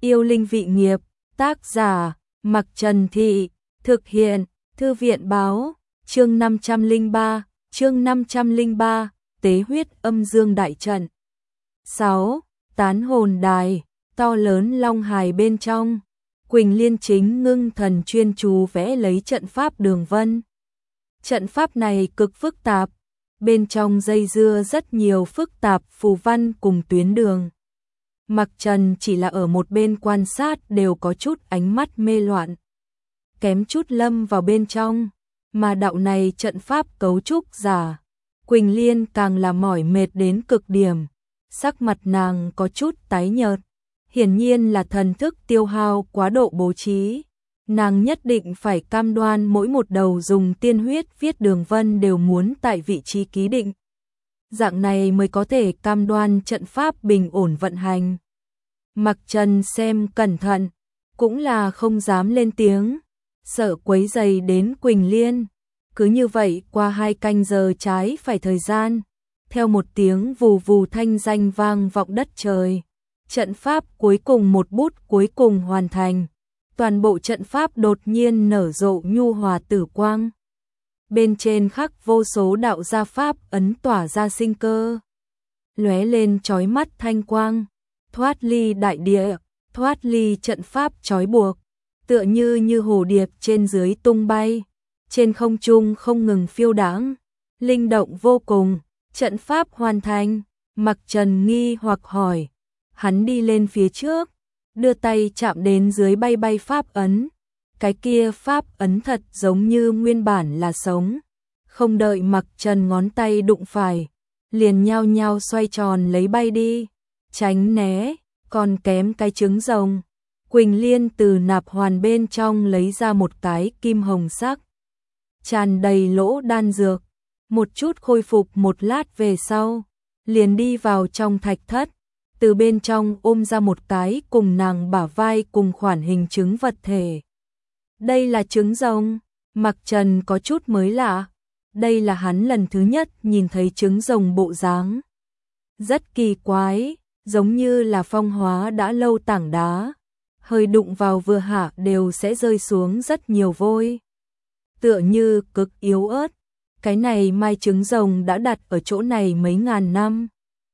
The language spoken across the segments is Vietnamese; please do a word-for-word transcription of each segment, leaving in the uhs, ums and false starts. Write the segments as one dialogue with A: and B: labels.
A: Yêu linh vị nghiệp, tác giả, Mặc Trần Thị, thực hiện, Thư viện báo, chương năm trăm lẻ ba, chương năm trăm lẻ ba, tế huyết âm dương đại trận. sáu. Tán hồn đài, to lớn long hài bên trong. Quỳnh Liên chính ngưng thần chuyên chú vẽ lấy trận pháp đường vân. Trận pháp này cực phức tạp, bên trong dây dưa rất nhiều phức tạp phù văn cùng tuyến đường. Mặc Trần chỉ là ở một bên quan sát đều có chút ánh mắt mê loạn. Kém chút lâm vào bên trong, mà đạo này trận pháp cấu trúc giả. Quỳnh Liên càng là mỏi mệt đến cực điểm, sắc mặt nàng có chút tái nhợt. Hiển nhiên là thần thức tiêu hao quá độ bố trí. Nàng nhất định phải cam đoan mỗi một đầu dùng tiên huyết viết đường vân đều muốn tại vị trí ký định. Dạng này mới có thể cam đoan trận pháp bình ổn vận hành. Mặc Trần xem cẩn thận, cũng là không dám lên tiếng, sợ quấy rầy đến Quỳnh Liên. Cứ như vậy qua hai canh giờ trái phải thời gian, theo một tiếng vù vù thanh danh vang vọng đất trời. Trận pháp cuối cùng một bút cuối cùng hoàn thành. Toàn bộ trận pháp đột nhiên nở rộ nhu hòa tử quang. Bên trên khắc vô số đạo gia pháp ấn tỏa ra sinh cơ. Lóe lên chói mắt thanh quang, thoát ly đại địa, thoát ly trận pháp trói buộc, tựa như như hồ điệp trên dưới tung bay, trên không trung không ngừng phiêu đãng, linh động vô cùng. Trận pháp hoàn thành, Mặc Trần nghi hoặc hỏi. Hắn đi lên phía trước, đưa tay chạm đến dưới bay bay pháp ấn. Cái kia pháp ấn thật giống như nguyên bản là sống. Không đợi Mặc Trần ngón tay đụng phải, liền nhao nhao xoay tròn lấy bay đi. Tránh né, còn kém cái trứng rồng. Quỳnh Liên từ nạp hoàn bên trong lấy ra một cái kim hồng sắc, tràn đầy lỗ đan dược. Một chút khôi phục một lát về sau, liền đi vào trong thạch thất. Từ bên trong ôm ra một cái cùng nàng bả vai cùng khoản hình trứng vật thể. Đây là trứng rồng. Mặc Trần có chút mới lạ. Đây là hắn lần thứ nhất nhìn thấy trứng rồng bộ dáng. Rất kỳ quái, giống như là phong hóa đã lâu tảng đá. Hơi đụng vào vừa hạ đều sẽ rơi xuống rất nhiều vôi. Tựa như cực yếu ớt. Cái này mai trứng rồng đã đặt ở chỗ này mấy ngàn năm.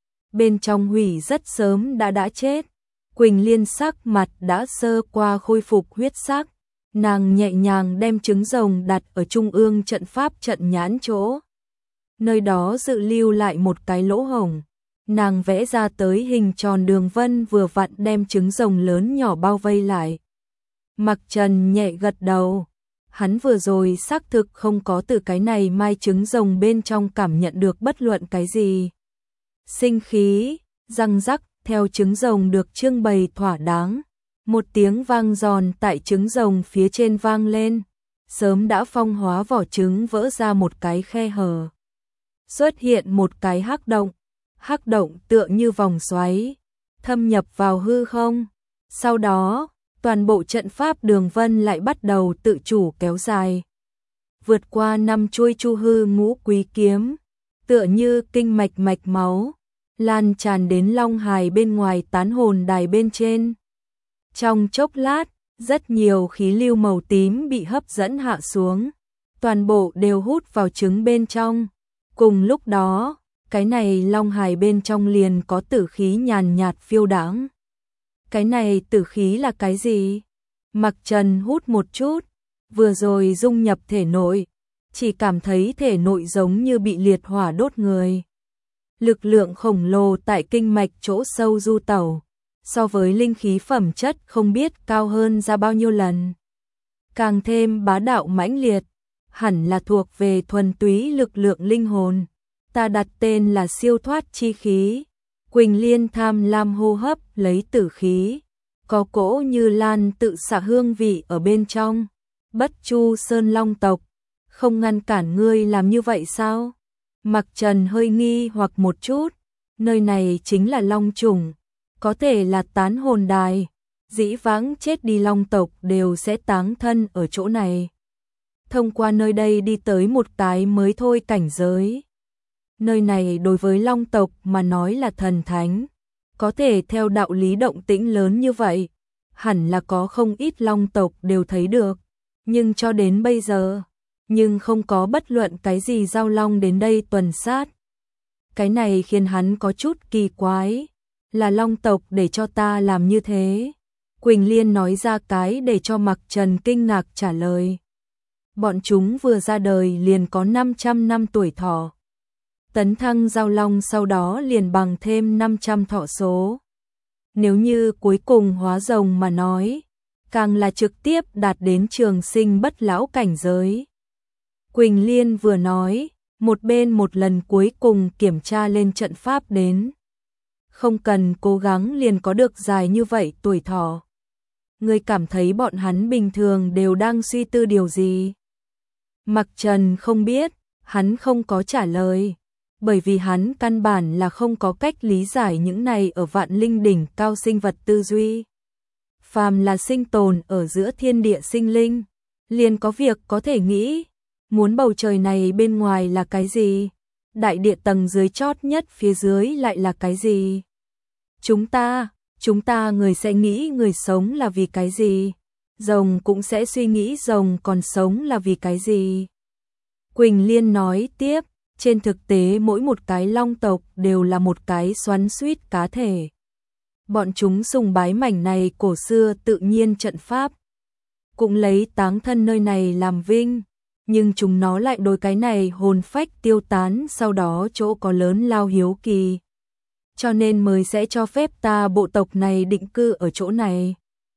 A: Bên trong hủy rất sớm đã đã chết. Quỳnh Liên sắc mặt đã sơ qua khôi phục huyết sắc. Nàng nhẹ nhàng đem trứng rồng đặt ở trung ương trận pháp trận nhãn chỗ. Nơi đó dự lưu lại một cái lỗ hổng. Nàng vẽ ra tới hình tròn đường vân vừa vặn đem trứng rồng lớn nhỏ bao vây lại. Mặc Trần nhẹ gật đầu. Hắn vừa rồi xác thực không có từ cái này mai trứng rồng bên trong cảm nhận được bất luận cái gì. Sinh khí, răng rắc, theo trứng rồng được trưng bày thỏa đáng. Một tiếng vang giòn tại trứng rồng phía trên vang lên. Sớm đã phong hóa vỏ trứng vỡ ra một cái khe hở. Xuất hiện một cái hắc động. Hắc động tựa như vòng xoáy, thâm nhập vào hư không. Sau đó, toàn bộ trận pháp đường vân lại bắt đầu tự chủ kéo dài. Vượt qua năm chuôi chu hư ngũ quý kiếm, tựa như kinh mạch mạch máu, lan tràn đến long hài bên ngoài tán hồn đài bên trên. Trong chốc lát, rất nhiều khí lưu màu tím bị hấp dẫn hạ xuống, toàn bộ đều hút vào trứng bên trong. Cùng lúc đó, cái này long hài bên trong liền có tử khí nhàn nhạt phiêu đãng. Cái này tử khí là cái gì? Mặc Trần hút một chút, vừa rồi dung nhập thể nội, chỉ cảm thấy thể nội giống như bị liệt hỏa đốt người. Lực lượng khổng lồ tại kinh mạch chỗ sâu du tẩu, so với linh khí phẩm chất không biết cao hơn ra bao nhiêu lần. Càng thêm bá đạo mãnh liệt, hẳn là thuộc về thuần túy lực lượng linh hồn. Ta đặt tên là siêu thoát chi khí. Quỳnh Liên tham lam hô hấp lấy tử khí, có cỗ như lan tự xạ hương vị ở bên trong. Bất Chu Sơn Long tộc, không ngăn cản ngươi làm như vậy sao? Mặc Trần hơi nghi hoặc một chút, nơi này chính là long chủng, có thể là tán hồn đài, dĩ vãng chết đi long tộc đều sẽ táng thân ở chỗ này. Thông qua nơi đây đi tới một cái mới thôi cảnh giới. Nơi này đối với long tộc mà nói là thần thánh, có thể theo đạo lý động tĩnh lớn như vậy, hẳn là có không ít long tộc đều thấy được, nhưng cho đến bây giờ, nhưng không có bất luận cái gì giao long đến đây tuần sát. Cái này khiến hắn có chút kỳ quái, là long tộc để cho ta làm như thế. Quỳnh Liên nói ra cái để cho Mặc Trần kinh ngạc trả lời. Bọn chúng vừa ra đời liền có năm trăm năm tuổi thọ. Tấn thăng giao long sau đó liền bằng thêm năm trăm thọ số. Nếu như cuối cùng hóa rồng mà nói, càng là trực tiếp đạt đến trường sinh bất lão cảnh giới. Quỳnh Liên vừa nói, một bên một lần cuối cùng kiểm tra lên trận pháp đến. Không cần cố gắng liền có được dài như vậy tuổi thọ. Ngươi cảm thấy bọn hắn bình thường đều đang suy tư điều gì? Mặc Trần không biết, hắn không có trả lời, bởi vì hắn căn bản là không có cách lý giải những này ở vạn linh đỉnh cao sinh vật tư duy. Phàm là sinh tồn ở giữa thiên địa sinh linh, liền có việc có thể nghĩ, muốn bầu trời này bên ngoài là cái gì? Đại địa tầng dưới chót nhất phía dưới lại là cái gì? Chúng ta, chúng ta người sẽ nghĩ người sống là vì cái gì? Rồng cũng sẽ suy nghĩ rồng còn sống là vì cái gì? Quỳnh Liên nói tiếp, trên thực tế mỗi một cái long tộc đều là một cái xoắn xuýt cá thể. Bọn chúng sùng bái mảnh này cổ xưa tự nhiên trận pháp, cũng lấy táng thân nơi này làm vinh, nhưng chúng nó lại đối cái này hồn phách tiêu tán sau đó chỗ có lớn lao hiếu kỳ. Cho nên mới sẽ cho phép ta bộ tộc này định cư ở chỗ này.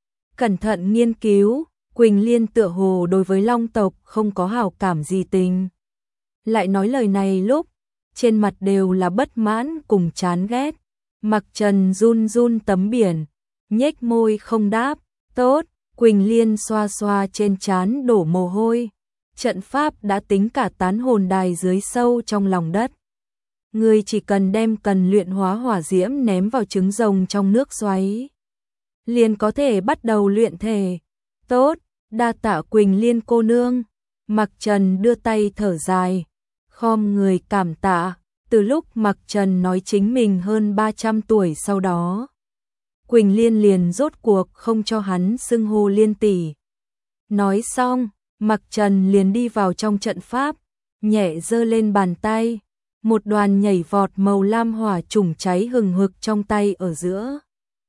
A: Cẩn thận nghiên cứu, Quỳnh Liên tựa hồ đối với long tộc không có hảo cảm gì tình. Lại nói lời này lúc, trên mặt đều là bất mãn cùng chán ghét. Mặc Trần run run tấm biển, nhếch môi không đáp, tốt, Quỳnh Liên xoa xoa trên trán đổ mồ hôi. Trận pháp đã tính cả tán hồn đài dưới sâu trong lòng đất. Ngươi chỉ cần đem cần luyện hóa hỏa diễm ném vào trứng rồng trong nước xoáy, liền có thể bắt đầu luyện thể. Tốt, đa tạ Quỳnh Liên cô nương. Mặc Trần đưa tay thở dài, khom người cảm tạ. Từ lúc Mặc Trần nói chính mình hơn ba trăm tuổi sau đó, Quỳnh Liên liền rốt cuộc không cho hắn xưng hô Liên tỷ. Nói xong, Mặc Trần liền đi vào trong trận pháp, nhẹ giơ lên bàn tay, một đoàn nhảy vọt màu lam hỏa trùng cháy hừng hực trong tay ở giữa.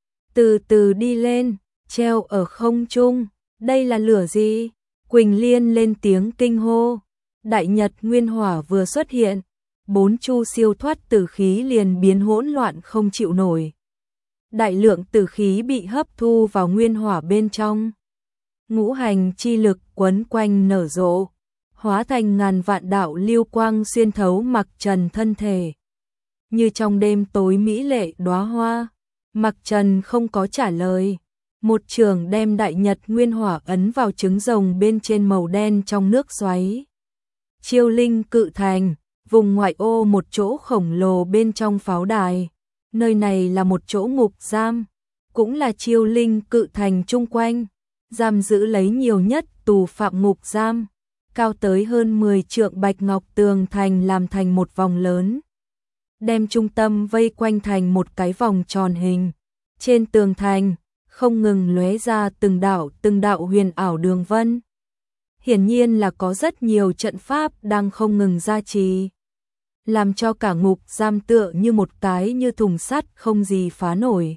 A: Từ từ đi lên, treo ở không trung, đây là lửa gì? Quỳnh Liên lên tiếng kinh hô. Đại nhật nguyên hỏa vừa xuất hiện, bốn chu siêu thoát tử khí liền biến hỗn loạn không chịu nổi. Đại lượng tử khí bị hấp thu vào nguyên hỏa bên trong. Ngũ hành chi lực quấn quanh nở rộ, hóa thành ngàn vạn đạo lưu quang xuyên thấu Mặc Trần thân thể. Như trong đêm tối mỹ lệ đóa hoa, Mặc Trần không có trả lời. Một trường đem đại nhật nguyên hỏa ấn vào trứng rồng bên trên màu đen trong nước xoáy. Chiêu linh cự thành, vùng ngoại ô một chỗ khổng lồ bên trong pháo đài. Nơi này là một chỗ ngục giam, cũng là chiêu linh cự thành chung quanh, giam giữ lấy nhiều nhất tù phạm ngục giam. Cao tới hơn mười trượng bạch ngọc tường thành làm thành một vòng lớn, đem trung tâm vây quanh thành một cái vòng tròn hình. Trên tường thành không ngừng lóe ra từng đạo từng đạo huyền ảo đường vân. Hiển nhiên là có rất nhiều trận pháp đang không ngừng gia trì, làm cho cả ngục giam tựa như một cái như thùng sắt không gì phá nổi.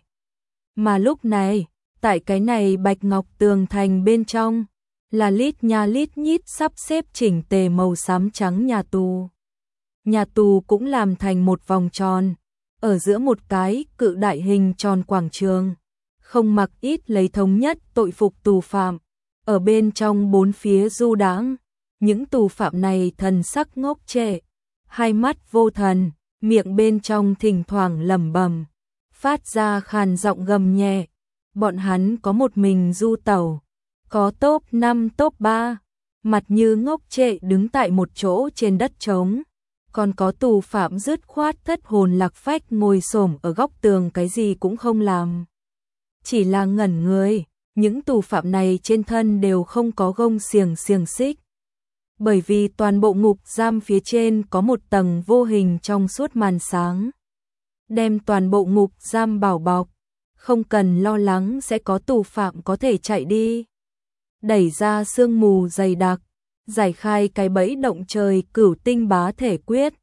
A: Mà lúc này, tại cái này bạch ngọc tường thành bên trong, là lít nha lít nhít sắp xếp chỉnh tề màu xám trắng nhà tù. Nhà tù cũng làm thành một vòng tròn, ở giữa một cái cự đại hình tròn quảng trường, không mặc ít lấy thống nhất tội phục tù phạm, ở bên trong bốn phía du đãng. Những tù phạm này thần sắc ngốc trệ, hai mắt vô thần, miệng bên trong thỉnh thoảng lẩm bẩm, phát ra khàn giọng gầm nhẹ. Bọn hắn có một mình du tẩu, có top năm top ba, mặt như ngốc trệ đứng tại một chỗ trên đất trống. Còn có tù phạm dứt khoát thất hồn lạc phách ngồi xổm ở góc tường cái gì cũng không làm, chỉ là ngẩn người. Những tù phạm này trên thân đều không có gông xiềng xiềng xích, bởi vì toàn bộ ngục giam phía trên có một tầng vô hình trong suốt màn sáng, đem toàn bộ ngục giam bảo bọc, không cần lo lắng sẽ có tù phạm có thể chạy đi. Đẩy ra sương mù dày đặc, giải khai cái bẫy động trời cửu tinh bá thể quyết,